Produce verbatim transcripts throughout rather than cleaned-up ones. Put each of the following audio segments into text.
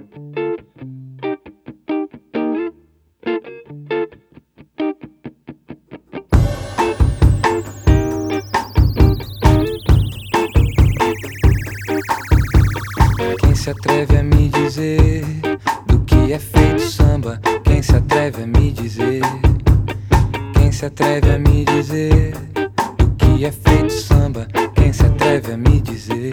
Quem se atreve a me dizer do que é feito samba? Quem se atreve a me dizer? Quem se atreve a me dizer do que é feito samba? Quem se atreve a me dizer?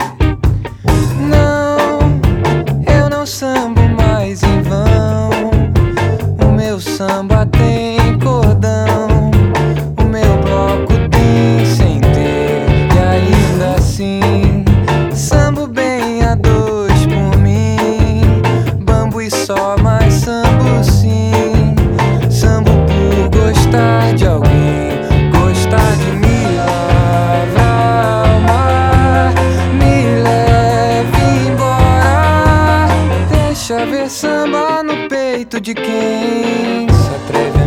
Não, eu não sambo mais em vão. O meu samba tem cordão, o meu bloco tem sem ter. E ainda assim sambo bem a dois por mim. Bambo e só, mas sambo sim. Sambo por gostar de alguém, gostar de me lavar ao mar. Me leve embora, deixa ver samba no peito de quem se atreve